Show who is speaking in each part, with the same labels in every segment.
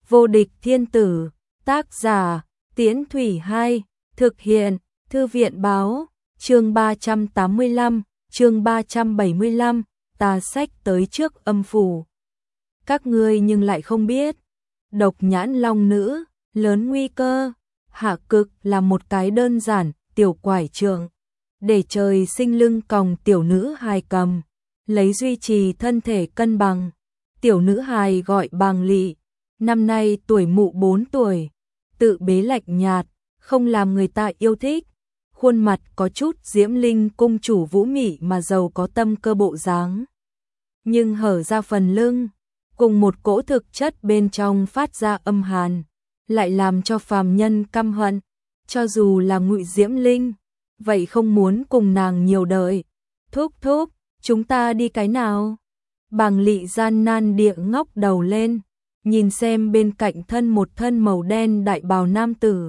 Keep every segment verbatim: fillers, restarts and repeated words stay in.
Speaker 1: Vô địch thiên tử, tác giả, Tiễn Thủy Hai, thực hiện, Thư viện báo, chương ba trăm tám mươi lăm, chương ba trăm bảy mươi lăm, ta xách tới trước âm phủ. Các ngươi nhưng lại không biết, độc nhãn long nữ, lớn nguy cơ, hạ cực là một cái đơn giản, tiểu quải trượng, để trời sinh lưng còng tiểu nữ hài cầm, lấy duy trì thân thể cân bằng. Tiểu nữ hài gọi Bàng Lị, năm nay tuổi mụ bốn tuổi, tự bế lạnh nhạt, không làm người ta yêu thích, khuôn mặt có chút diễm linh cung chủ vũ mị mà giàu có tâm cơ bộ dáng. Nhưng hở ra phần lưng, cùng một cỗ thực chất bên trong phát ra âm hàn, lại làm cho phàm nhân căm hận, cho dù là Ngụy Diễm Linh, vậy không muốn cùng nàng nhiều đợi. Thúc thúc, chúng ta đi cái nào? Bàng Lị gian nan địa ngóc đầu lên, nhìn xem bên cạnh thân một thân màu đen đại bào nam tử.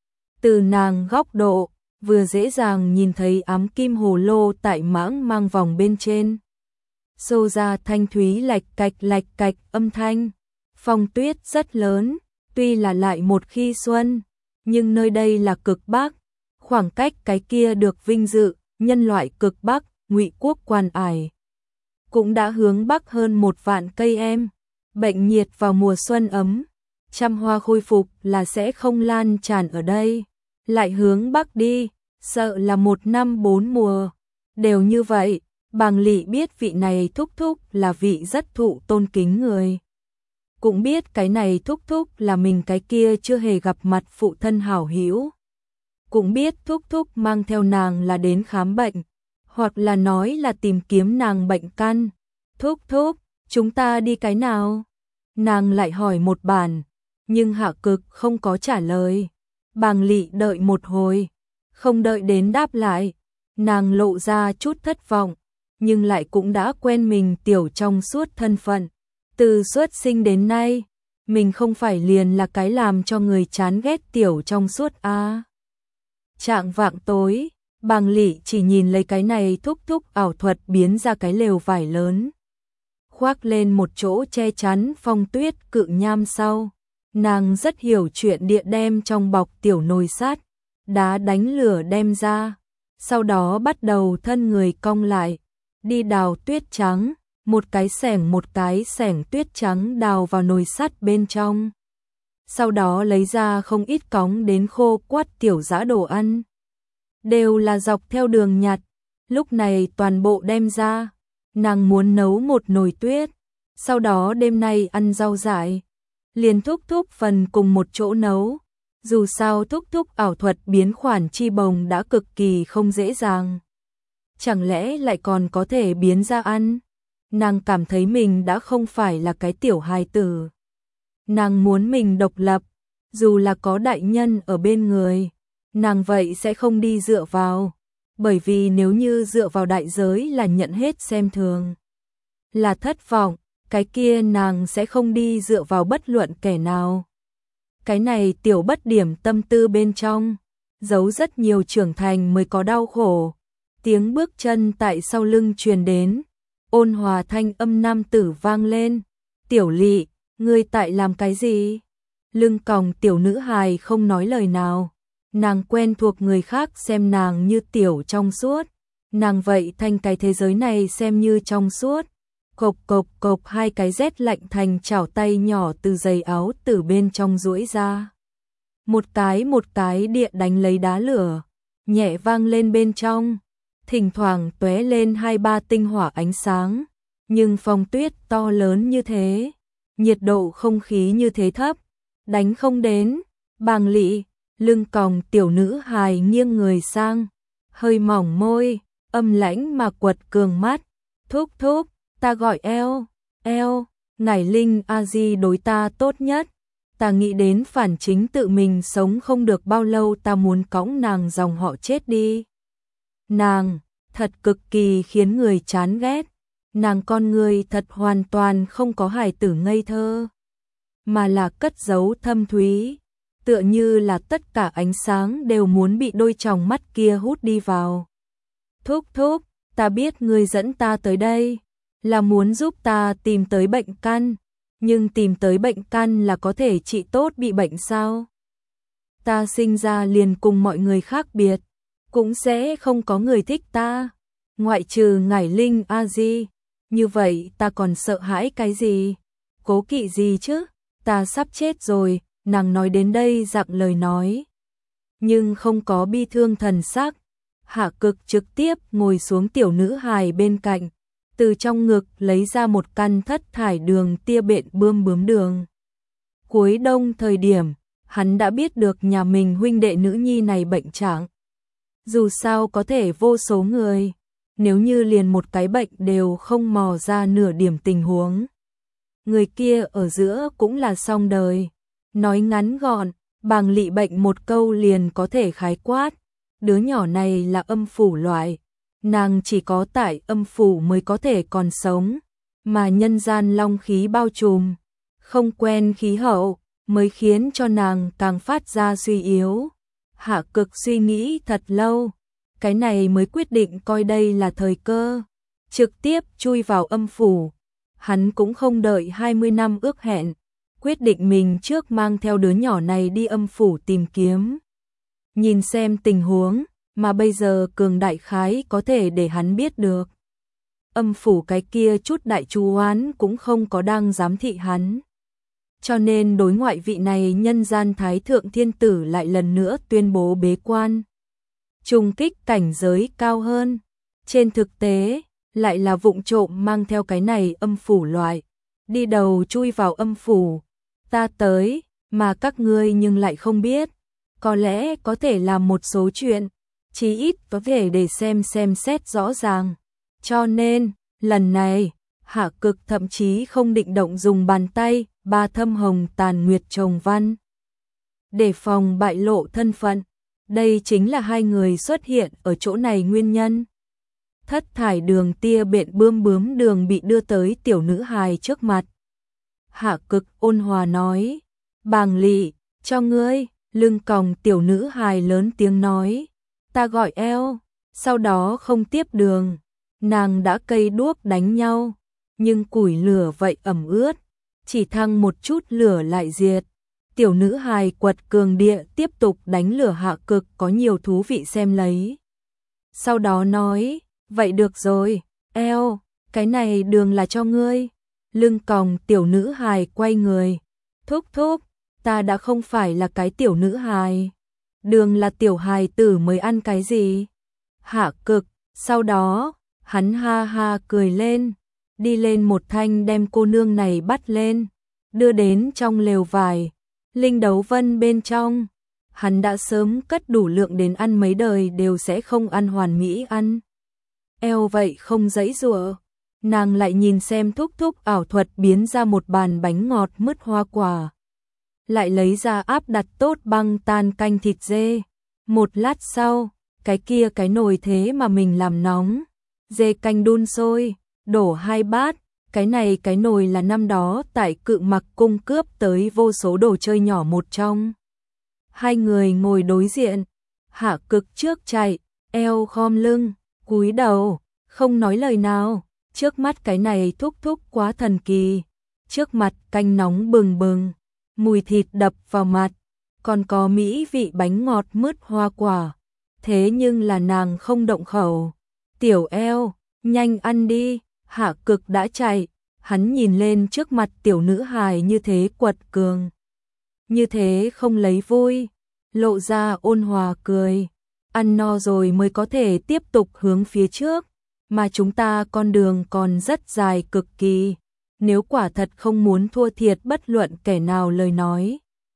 Speaker 1: Từ nàng góc độ, vừa dễ dàng nhìn thấy ám kim hồ lô tại mãng mang vòng bên trên. Xô ra thanh thúy lạch cạch lạch cạch âm thanh. Phong tuyết rất lớn, tuy là lại một khi xuân, nhưng nơi đây là cực Bắc, khoảng cách cái kia được vinh dự, nhân loại cực Bắc, Ngụy quốc Quan Ải, cũng đã hướng Bắc hơn một vạn cây em. Bệnh nhiệt vào mùa xuân ấm, trăm hoa khôi phục là sẽ không lan tràn ở đây, lại hướng Bắc đi, sợ là một năm bốn mùa. Đều như vậy, Bàng Lị biết vị này thúc thúc là vị rất thụ tôn kính người. Cũng biết cái này thúc thúc là mình cái kia chưa hề gặp mặt phụ thân hảo hữu. Cũng biết thúc thúc mang theo nàng là đến khám bệnh, hoặc là nói là tìm kiếm nàng bệnh căn. Thúc thúc, chúng ta đi cái nào? Nàng lại hỏi một bản, nhưng Hạ Cực không có trả lời. Bàng Lị đợi một hồi, không đợi đến đáp lại, nàng lộ ra chút thất vọng, nhưng lại cũng đã quen mình tiểu trong suốt thân phận. Từ xuất sinh đến nay, mình không phải liền là cái làm cho người chán ghét tiểu trong suốt a. Trạng vạng tối, Bàng Lị chỉ nhìn lấy cái này thúc thúc ảo thuật biến ra cái lều vải lớn, khoác lên một chỗ che chắn phong tuyết cự nham sau. Nàng rất hiểu chuyện địa đem trong bọc tiểu nồi sắt, đá đánh lửa đem ra, sau đó bắt đầu thân người cong lại, đi đào tuyết trắng, một cái xẻng một cái xẻng tuyết trắng đào vào nồi sắt bên trong. Sau đó lấy ra không ít cóng đến khô quắt tiểu dã đồ ăn, đều là dọc theo đường nhặt, lúc này toàn bộ đem ra. Nàng muốn nấu một nồi tuyết, sau đó đêm nay ăn rau dại, liền thúc thúc phần cùng một chỗ nấu. Dù sao thúc thúc ảo thuật biến khoản chi bồng đã cực kỳ không dễ dàng, chẳng lẽ lại còn có thể biến ra ăn? Nàng cảm thấy mình đã không phải là cái tiểu hài tử. Nàng muốn mình độc lập, dù là có đại nhân ở bên người, nàng vậy sẽ không đi dựa vào. Bởi vì nếu như dựa vào đại giới là nhận hết xem thường, là thất vọng, cái kia nàng sẽ không đi dựa vào bất luận kẻ nào. Cái này tiểu bất điểm tâm tư bên trong, giấu rất nhiều trưởng thành mới có đau khổ. Tiếng bước chân tại sau lưng truyền đến, ôn hòa thanh âm nam tử vang lên. Tiểu Lị, ngươi tại làm cái gì? Lưng còng tiểu nữ hài không nói lời nào. Nàng quen thuộc người khác xem nàng như tiểu trong suốt, nàng vậy thành cái thế giới này xem như trong suốt. Cộc cộc cộc hai cái rét lạnh thành chảo tay nhỏ từ giày áo từ bên trong duỗi ra. Một cái một cái địa đánh lấy đá lửa, nhẹ vang lên bên trong, thỉnh thoảng tóe lên hai ba tinh hỏa ánh sáng. Nhưng phong tuyết to lớn như thế, nhiệt độ không khí như thế thấp, đánh không đến. Bàng Lị, lưng còng tiểu nữ hài nghiêng người sang, hơi mỏng môi, âm lãnh mà quật cường mắt. Thúc thúc, ta gọi eo, eo, ngải linh a di đối ta tốt nhất. Ta nghĩ đến phản chính tự mình sống không được bao lâu, ta muốn cõng nàng dòng họ chết đi. Nàng, thật cực kỳ khiến người chán ghét. Nàng con người thật hoàn toàn không có hài tử ngây thơ, mà là cất giấu thâm thúy. Tựa như là tất cả ánh sáng đều muốn bị đôi tròng mắt kia hút đi vào. Thúc thúc, ta biết ngươi dẫn ta tới đây là muốn giúp ta tìm tới bệnh căn, nhưng tìm tới bệnh căn là có thể trị tốt bị bệnh sao? Ta sinh ra liền cùng mọi người khác biệt, cũng sẽ không có người thích ta, ngoại trừ Ngải Linh A Di, như vậy ta còn sợ hãi cái gì? Cố kỵ gì chứ? Ta sắp chết rồi, nàng nói đến đây dặng lời nói. Nhưng không có bi thương thần sắc, Hạ Cực trực tiếp ngồi xuống tiểu nữ hài bên cạnh, từ trong ngực lấy ra một căn thất thải đường tia bện bươm bướm đường. Cuối đông thời điểm, hắn đã biết được nhà mình huynh đệ nữ nhi này bệnh trạng. Dù sao có thể vô số người, nếu như liền một cái bệnh đều không mò ra nửa điểm tình huống. Người kia ở giữa cũng là xong đời. Nói ngắn gọn, Bàng Lị bệnh một câu liền có thể khái quát. Đứa nhỏ này là âm phủ loại, nàng chỉ có tại âm phủ mới có thể còn sống, mà nhân gian long khí bao trùm, không quen khí hậu, mới khiến cho nàng càng phát ra suy yếu. Hạ Cực suy nghĩ thật lâu, cái này mới quyết định coi đây là thời cơ, trực tiếp chui vào âm phủ. Hắn cũng không đợi hai mươi năm ước hẹn, quyết định mình trước mang theo đứa nhỏ này đi âm phủ tìm kiếm. Nhìn xem tình huống, mà bây giờ cường đại khái có thể để hắn biết được. Âm phủ cái kia chút đại chú oán cũng không có đang giám thị hắn. Cho nên đối ngoại vị này nhân gian thái thượng thiên tử lại lần nữa tuyên bố bế quan. Trùng kích cảnh giới cao hơn. Trên thực tế, lại là vụng trộm mang theo cái này âm phủ loại. Đi đầu chui vào âm phủ. Ta tới, mà các ngươi nhưng lại không biết. Có lẽ có thể làm một số chuyện, chí ít có thể để xem xem xét rõ ràng. Cho nên, lần này, Hạ Cực thậm chí không định động dùng bàn tay, ba thâm hồng tàn nguyệt trồng văn. Để phòng bại lộ thân phận, đây chính là hai người xuất hiện ở chỗ này nguyên nhân. Thất thải đường tia bện bươm bướm đường bị đưa tới tiểu nữ hài trước mặt. Hạ Cực ôn hòa nói, Bàng Lị, cho ngươi. Lưng còng tiểu nữ hài lớn tiếng nói, ta gọi eo, sau đó không tiếp đường. Nàng đã cây đuốc đánh nhau, nhưng củi lửa vậy ẩm ướt, chỉ thăng một chút lửa lại diệt. Tiểu nữ hài quật cường địa tiếp tục đánh lửa. Hạ Cực có nhiều thú vị xem lấy. Sau đó nói, vậy được rồi, eo, cái này đường là cho ngươi. Lưng còng tiểu nữ hài quay người, thúc thúc, ta đã không phải là cái tiểu nữ hài. Đường là tiểu hài tử mới ăn cái gì? Hạ Cực, sau đó, hắn ha ha cười lên, đi lên một thanh đem cô nương này bắt lên, đưa đến trong lều vải, linh đấu vân bên trong. Hắn đã sớm cất đủ lượng đến ăn mấy đời đều sẽ không ăn hoàn mỹ ăn. Eo vậy không giãy giụa, nàng lại nhìn xem thúc thúc ảo thuật biến ra một bàn bánh ngọt mứt hoa quả. Lại lấy ra áp đặt tốt băng tan canh thịt dê. Một lát sau, cái kia cái nồi thế mà mình làm nóng, dê canh đun sôi, đổ hai bát. Cái này cái nồi là năm đó tại Cự Mặc cung cướp tới vô số đồ chơi nhỏ một trong. Hai người ngồi đối diện, Hạ Cực trước chạy, eo khom lưng, cúi đầu, không nói lời nào. Trước mắt cái này thúc thúc quá thần kỳ, trước mặt canh nóng bừng bừng, mùi thịt đập vào mặt, còn có mỹ vị bánh ngọt mứt hoa quả. Thế nhưng là nàng không động khẩu. Tiểu eo, nhanh ăn đi. Hạ Cực đã chạy, hắn nhìn lên trước mặt tiểu nữ hài như thế quật cường, như thế không lấy vui, lộ ra ôn hòa cười. Ăn no rồi mới có thể tiếp tục hướng phía trước, mà chúng ta con đường còn rất dài cực kỳ. Nếu quả thật không muốn thua thiệt bất luận kẻ nào lời nói,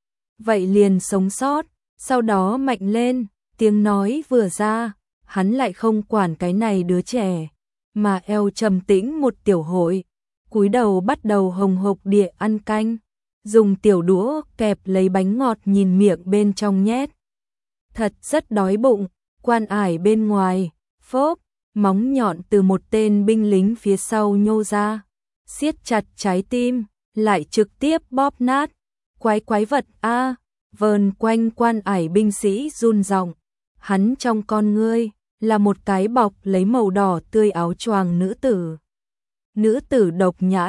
Speaker 1: vậy liền sống sót, sau đó mạnh lên. Tiếng nói vừa ra, hắn lại không quản cái này đứa trẻ, mà eo trầm tĩnh một tiểu hội, cúi đầu bắt đầu hồng hộc địa ăn canh, dùng tiểu đũa kẹp lấy bánh ngọt nhìn miệng bên trong nhét. Thật rất đói bụng. Quan ải bên ngoài, phốp, móng nhọn từ một tên binh lính phía sau nhô ra, siết chặt trái tim, lại trực tiếp bóp nát. Quái quái vật a, vờn quanh quan ải binh sĩ run giọng. Hắn trong con ngươi là một cái bọc lấy màu đỏ tươi áo choàng nữ tử. Nữ tử độc nhãn,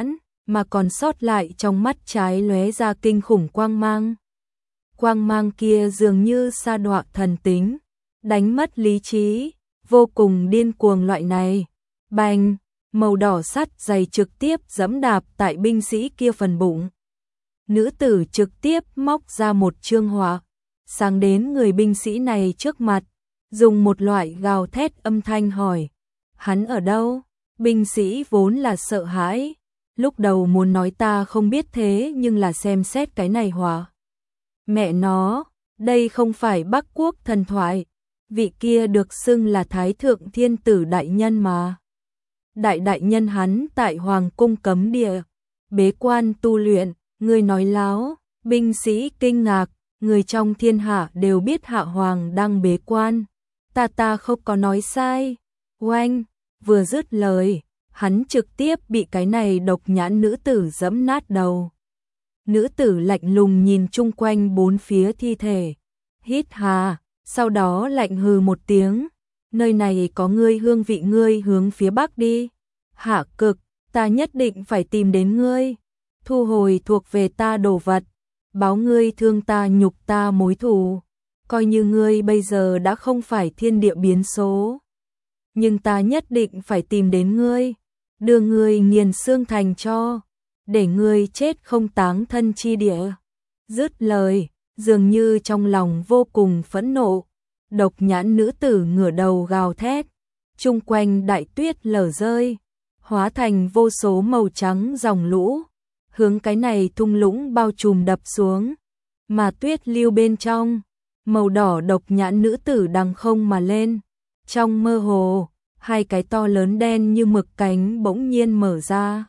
Speaker 1: mà còn sót lại trong mắt trái lóe ra kinh khủng quang mang. Quang mang kia dường như sa đọa thần tính, đánh mất lý trí, vô cùng điên cuồng loại này. Bành, màu đỏ sắt dày trực tiếp giẫm đạp tại binh sĩ kia phần bụng. Nữ tử trực tiếp móc ra một chương hỏa, sáng đến người binh sĩ này trước mặt, dùng một loại gào thét âm thanh hỏi, hắn ở đâu? Binh sĩ vốn là sợ hãi, lúc đầu muốn nói ta không biết thế nhưng là xem xét cái này hỏa. Mẹ nó, đây không phải Bắc Quốc thần thoại, vị kia được xưng là Thái Thượng Thiên Tử Đại Nhân mà. Đại đại nhân hắn tại Hoàng Cung cấm địa, bế quan tu luyện, người nói láo, binh sĩ kinh ngạc, người trong thiên hạ đều biết Hạ Hoàng đang bế quan, ta ta không có nói sai. Oanh, vừa dứt lời, hắn trực tiếp bị cái này độc nhãn nữ tử giẫm nát đầu. Nữ tử lạnh lùng nhìn chung quanh bốn phía thi thể, hít hà, sau đó lạnh hừ một tiếng, nơi này có ngươi hương vị, ngươi hướng phía bắc đi. Hạ Cực, ta nhất định phải tìm đến ngươi, thu hồi thuộc về ta đồ vật, báo ngươi thương ta nhục ta mối thù, coi như ngươi bây giờ đã không phải thiên địa biến số, nhưng ta nhất định phải tìm đến ngươi, đưa ngươi nghiền xương thành tro, để ngươi chết không táng thân chi địa. Dứt lời, dường như trong lòng vô cùng phẫn nộ, độc nhãn nữ tử ngửa đầu gào thét, chung quanh đại tuyết lở rơi, hóa thành vô số màu trắng dòng lũ, hướng cái này thung lũng bao trùm đập xuống, mà tuyết lưu bên trong, màu đỏ độc nhãn nữ tử đằng không mà lên, trong mơ hồ, hai cái to lớn đen như mực cánh bỗng nhiên mở ra.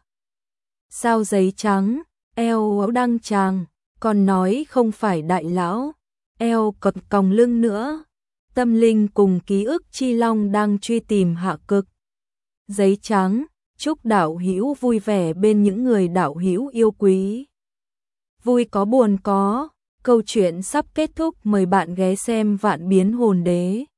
Speaker 1: Sao giấy trắng, eo áo đăng tràng, còn nói không phải đại lão, eo cọt còng lưng nữa. Tâm linh cùng ký ức chi long đang truy tìm Hạ Cực. Giấy trắng, chúc đạo hữu vui vẻ bên những người đạo hữu yêu quý. Vui có buồn có, câu chuyện sắp kết thúc, mời bạn ghé xem Vạn Biến Hồn Đế.